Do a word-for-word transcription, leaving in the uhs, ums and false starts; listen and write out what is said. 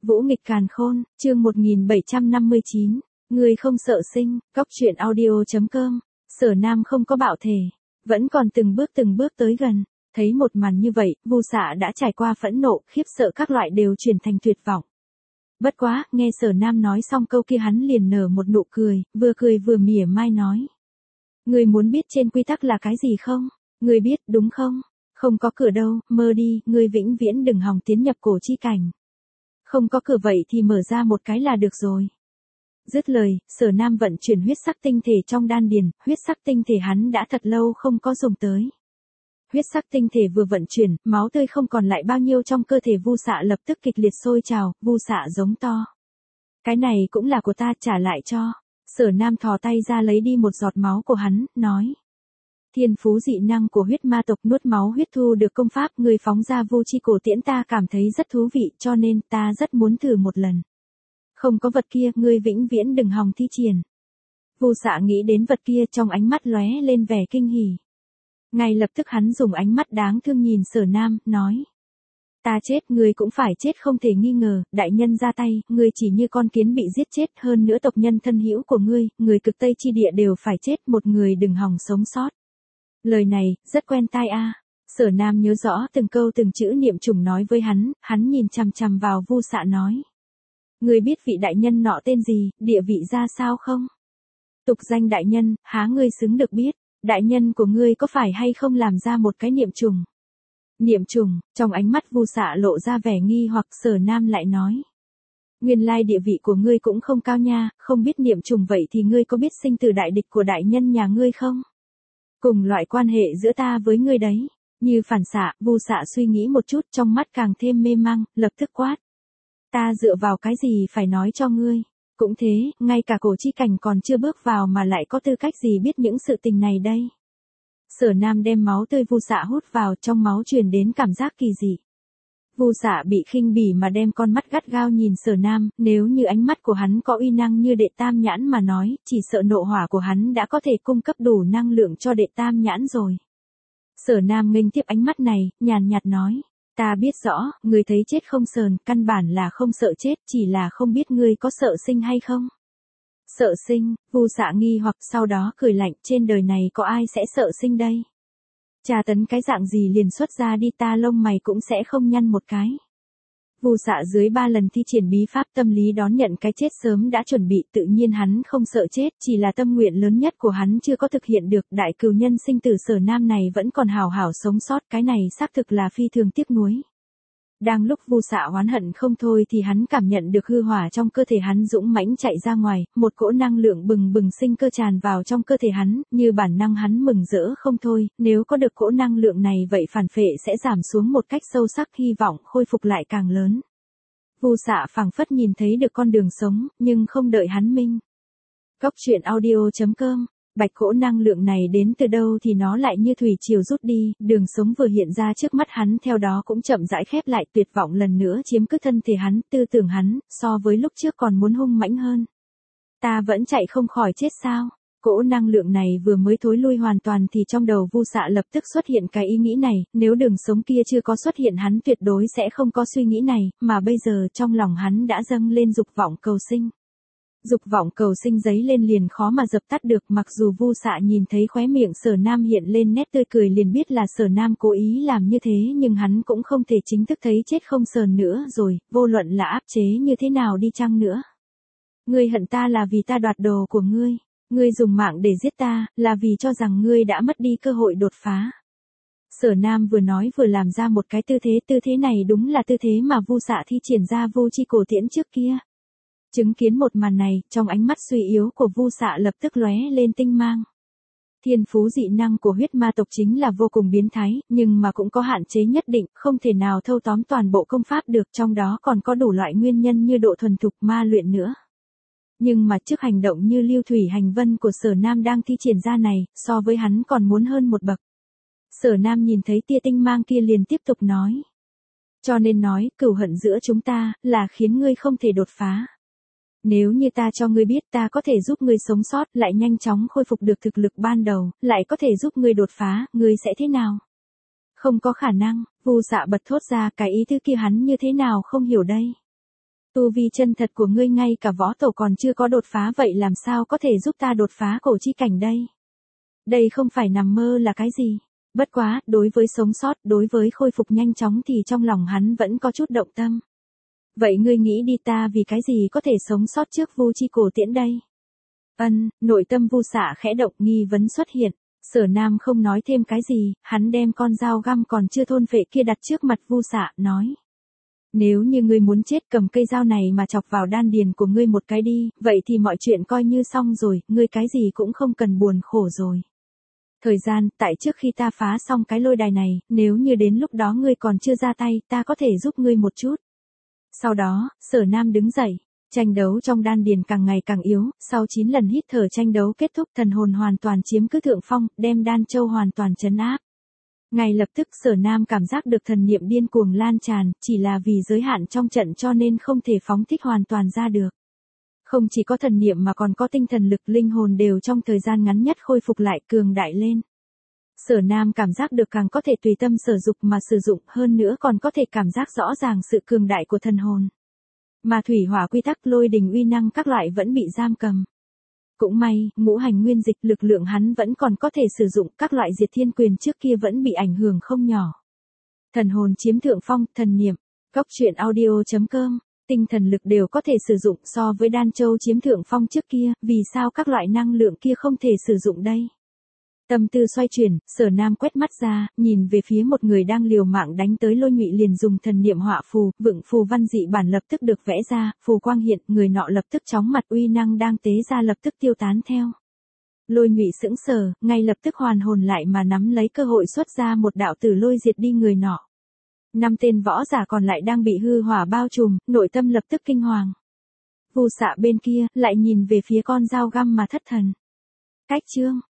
Vũ nghịch càn khôn, chương một nghìn bảy trăm năm mươi chín, người không sợ sinh, góc truyện audio chấm com. Sở Nam không có bạo thể, vẫn còn từng bước từng bước tới gần. Thấy một màn như vậy, Vu Dạ đã trải qua phẫn nộ, khiếp sợ các loại đều chuyển thành tuyệt vọng. Bất quá, nghe Sở Nam nói xong câu kia hắn liền nở một nụ cười, vừa cười vừa mỉa mai nói. Người muốn biết trên quy tắc là cái gì không? Người biết, đúng không? Không có cửa đâu, mơ đi, người vĩnh viễn đừng hòng tiến nhập cổ chi cảnh. Không có cửa vậy thì mở ra một cái là được rồi. Dứt lời, Sở Nam vận chuyển huyết sắc tinh thể trong đan điền, huyết sắc tinh thể hắn đã thật lâu không có dùng tới. Huyết sắc tinh thể vừa vận chuyển, máu tươi không còn lại bao nhiêu trong cơ thể Vu Dạ lập tức kịch liệt sôi trào, Vu Dạ giống to. Cái này cũng là của ta, trả lại cho. Sở Nam thò tay ra lấy đi một giọt máu của hắn, nói. Thiên phú dị năng của huyết ma tộc nuốt máu huyết thu được công pháp người phóng ra vô chi cổ tiễn ta cảm thấy rất thú vị cho nên ta rất muốn thử một lần. Không có vật kia, ngươi vĩnh viễn đừng hòng thi triển. Vu Dạ nghĩ đến vật kia trong ánh mắt lóe lên vẻ kinh hỉ. Ngay lập tức hắn dùng ánh mắt đáng thương nhìn Sở Nam, nói. Ta chết, ngươi cũng phải chết không thể nghi ngờ, đại nhân ra tay, ngươi chỉ như con kiến bị giết chết, hơn nữa tộc nhân thân hữu của ngươi, người cực Tây chi địa đều phải chết, một người đừng hòng sống sót. Lời này, rất quen tai a. À. Sở Nam nhớ rõ từng câu từng chữ niệm trùng nói với hắn, hắn nhìn chằm chằm vào Vu Dạ nói. Ngươi biết vị đại nhân nọ tên gì, địa vị ra sao không? Tục danh đại nhân, há ngươi xứng được biết, đại nhân của ngươi có phải hay không làm ra một cái niệm trùng? Niệm trùng, trong ánh mắt Vu Dạ lộ ra vẻ nghi hoặc Sở Nam lại nói. Nguyên lai địa vị của ngươi cũng không cao nha, không biết niệm trùng vậy thì ngươi có biết sinh tử đại địch của đại nhân nhà ngươi không? Cùng loại quan hệ giữa ta với ngươi đấy. Như phản xạ, Vu Dạ suy nghĩ một chút trong mắt càng thêm mê mang, lập tức quát. Ta dựa vào cái gì phải nói cho ngươi? Cũng thế, ngay cả cổ chi cảnh còn chưa bước vào mà lại có tư cách gì biết những sự tình này đây? Sở Nam đem máu tươi Vu Dạ hút vào trong máu truyền đến cảm giác kỳ dị. Vu Dạ bị khinh bỉ mà đem con mắt gắt gao nhìn Sở Nam, nếu như ánh mắt của hắn có uy năng như đệ tam nhãn mà nói, chỉ sợ nộ hỏa của hắn đã có thể cung cấp đủ năng lượng cho đệ tam nhãn rồi. Sở Nam nghênh tiếp ánh mắt này, nhàn nhạt nói, ta biết rõ, ngươi thấy chết không sờn, căn bản là không sợ chết, chỉ là không biết ngươi có sợ sinh hay không. Sợ sinh, Vu Dạ nghi hoặc sau đó cười lạnh, trên đời này có ai sẽ sợ sinh đây? Trà tấn cái dạng gì liền xuất ra đi ta lông mày cũng sẽ không nhăn một cái. Vu Dạ dưới ba lần thi triển bí pháp tâm lý đón nhận cái chết sớm đã chuẩn bị tự nhiên hắn không sợ chết chỉ là tâm nguyện lớn nhất của hắn chưa có thực hiện được đại cừu nhân sinh tử Sở Nam này vẫn còn hào hảo sống sót cái này xác thực là phi thường tiếc nuối. Đang lúc Vu Dạ oán hận không thôi thì hắn cảm nhận được hư hỏa trong cơ thể hắn dũng mãnh chạy ra ngoài, một cỗ năng lượng bừng bừng sinh cơ tràn vào trong cơ thể hắn, như bản năng hắn mừng rỡ không thôi, nếu có được cỗ năng lượng này vậy phản phệ sẽ giảm xuống một cách sâu sắc hy vọng khôi phục lại càng lớn. Vu Dạ phảng phất nhìn thấy được con đường sống, nhưng không đợi hắn minh. Góc truyện audio chấm com. Bạch cỗ năng lượng này đến từ đâu thì nó lại như thủy triều rút đi, đường sống vừa hiện ra trước mắt hắn theo đó cũng chậm rãi khép lại tuyệt vọng lần nữa chiếm cứ thân thể hắn, tư tưởng hắn, so với lúc trước còn muốn hung mãnh hơn. Ta vẫn chạy không khỏi chết sao? Cỗ năng lượng này vừa mới thối lui hoàn toàn thì trong đầu Vu Dạ lập tức xuất hiện cái ý nghĩ này, nếu đường sống kia chưa có xuất hiện hắn tuyệt đối sẽ không có suy nghĩ này, mà bây giờ trong lòng hắn đã dâng lên dục vọng cầu sinh. Dục vọng cầu sinh giấy lên liền khó mà dập tắt được mặc dù Vu Dạ nhìn thấy khóe miệng Sở Nam hiện lên nét tươi cười liền biết là Sở Nam cố ý làm như thế nhưng hắn cũng không thể chính thức thấy chết không sờn nữa rồi, vô luận là áp chế như thế nào đi chăng nữa. Ngươi hận ta là vì ta đoạt đồ của ngươi, ngươi dùng mạng để giết ta, là vì cho rằng ngươi đã mất đi cơ hội đột phá. Sở Nam vừa nói vừa làm ra một cái tư thế, tư thế này đúng là tư thế mà Vu Dạ thi triển ra vô chi cổ tiễn trước kia. Chứng kiến một màn này, trong ánh mắt suy yếu của Vu Dạ lập tức lóe lên tinh mang. Thiên phú dị năng của huyết ma tộc chính là vô cùng biến thái, nhưng mà cũng có hạn chế nhất định, không thể nào thâu tóm toàn bộ công pháp được, trong đó còn có đủ loại nguyên nhân như độ thuần thục ma luyện nữa. Nhưng mà trước hành động như lưu thủy hành vân của Sở Nam đang thi triển ra này, so với hắn còn muốn hơn một bậc. Sở Nam nhìn thấy tia tinh mang kia liền tiếp tục nói. Cho nên nói, cừu hận giữa chúng ta, là khiến ngươi không thể đột phá. Nếu như ta cho ngươi biết ta có thể giúp ngươi sống sót, lại nhanh chóng khôi phục được thực lực ban đầu, lại có thể giúp ngươi đột phá, ngươi sẽ thế nào? Không có khả năng, Vu Dạ bật thốt ra cái ý thứ kia hắn như thế nào không hiểu đây. Tu vi chân thật của ngươi ngay cả võ tổ còn chưa có đột phá vậy làm sao có thể giúp ta đột phá cổ chi cảnh đây? Đây không phải nằm mơ là cái gì? Bất quá, đối với sống sót, đối với khôi phục nhanh chóng thì trong lòng hắn vẫn có chút động tâm. Vậy ngươi nghĩ đi ta vì cái gì có thể sống sót trước Vu Chi cổ tiễn đây? Ân, nội tâm Vu Xạ khẽ động, nghi vấn xuất hiện. Sở Nam không nói thêm cái gì, hắn đem con dao găm còn chưa thôn phệ kia đặt trước mặt Vu Xạ, nói. Nếu như ngươi muốn chết cầm cây dao này mà chọc vào đan điền của ngươi một cái đi, vậy thì mọi chuyện coi như xong rồi, ngươi cái gì cũng không cần buồn khổ rồi. Thời gian, tại trước khi ta phá xong cái lôi đài này, nếu như đến lúc đó ngươi còn chưa ra tay, ta có thể giúp ngươi một chút. Sau đó, Sở Nam đứng dậy, tranh đấu trong đan điền càng ngày càng yếu, sau chín lần hít thở tranh đấu kết thúc thần hồn hoàn toàn chiếm cứ thượng phong, đem đan châu hoàn toàn trấn áp. Ngay lập tức Sở Nam cảm giác được thần niệm điên cuồng lan tràn, chỉ là vì giới hạn trong trận cho nên không thể phóng thích hoàn toàn ra được. Không chỉ có thần niệm mà còn có tinh thần lực linh hồn đều trong thời gian ngắn nhất khôi phục lại cường đại lên. Sở Nam cảm giác được càng có thể tùy tâm sở dục mà sử dụng hơn nữa còn có thể cảm giác rõ ràng sự cường đại của thần hồn. Mà thủy hỏa quy tắc lôi đình uy năng các loại vẫn bị giam cầm. Cũng may, ngũ hành nguyên dịch lực lượng hắn vẫn còn có thể sử dụng các loại diệt thiên quyền trước kia vẫn bị ảnh hưởng không nhỏ. Thần hồn chiếm thượng phong, thần niệm, góc truyện audio chấm com, tinh thần lực đều có thể sử dụng so với đan châu chiếm thượng phong trước kia, vì sao các loại năng lượng kia không thể sử dụng đây? Tâm tư xoay chuyển, Sở Nam quét mắt ra, nhìn về phía một người đang liều mạng đánh tới Lôi Ngụy liền dùng thần niệm họa phù, vựng phù văn dị bản lập tức được vẽ ra, phù quang hiện, người nọ lập tức chóng mặt uy năng đang tế ra lập tức tiêu tán theo. Lôi Ngụy sững sờ, ngay lập tức hoàn hồn lại mà nắm lấy cơ hội xuất ra một đạo tử lôi diệt đi người nọ. Năm tên võ giả còn lại đang bị hư hỏa bao trùm, nội tâm lập tức kinh hoàng. Vu Xạ bên kia, lại nhìn về phía con dao găm mà thất thần. Cách chương